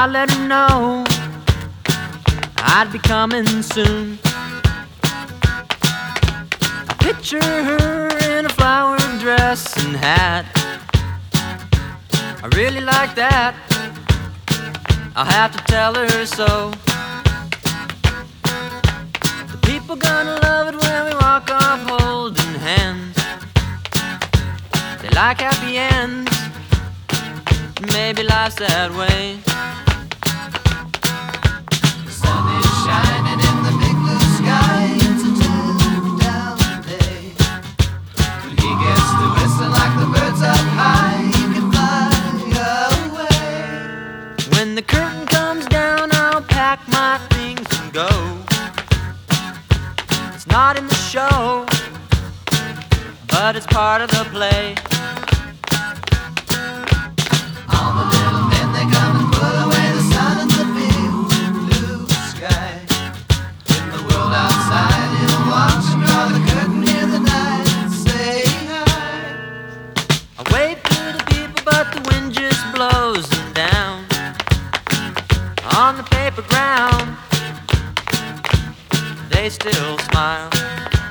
I let her know I'd be coming soon. I picture her in a flower dress and hat. I really like that. I'll have to tell her so. The people gonna love it when we walk off holding hands. They like happy ends. Maybe life's that way. The sun is shining in the big blue sky. It's a down day. When he gets to whistle like the birds up high, you can fly away. When the curtain comes down, I'll pack my things and go. It's not in the show, but it's part of the play. All the little men, they come and pull away the sun and the big blue sky. In the world outside, it'll watch and draw the curtain in the night. Say hi. I wave to the people, but the wind just blows them down. On the paper ground, they still smile.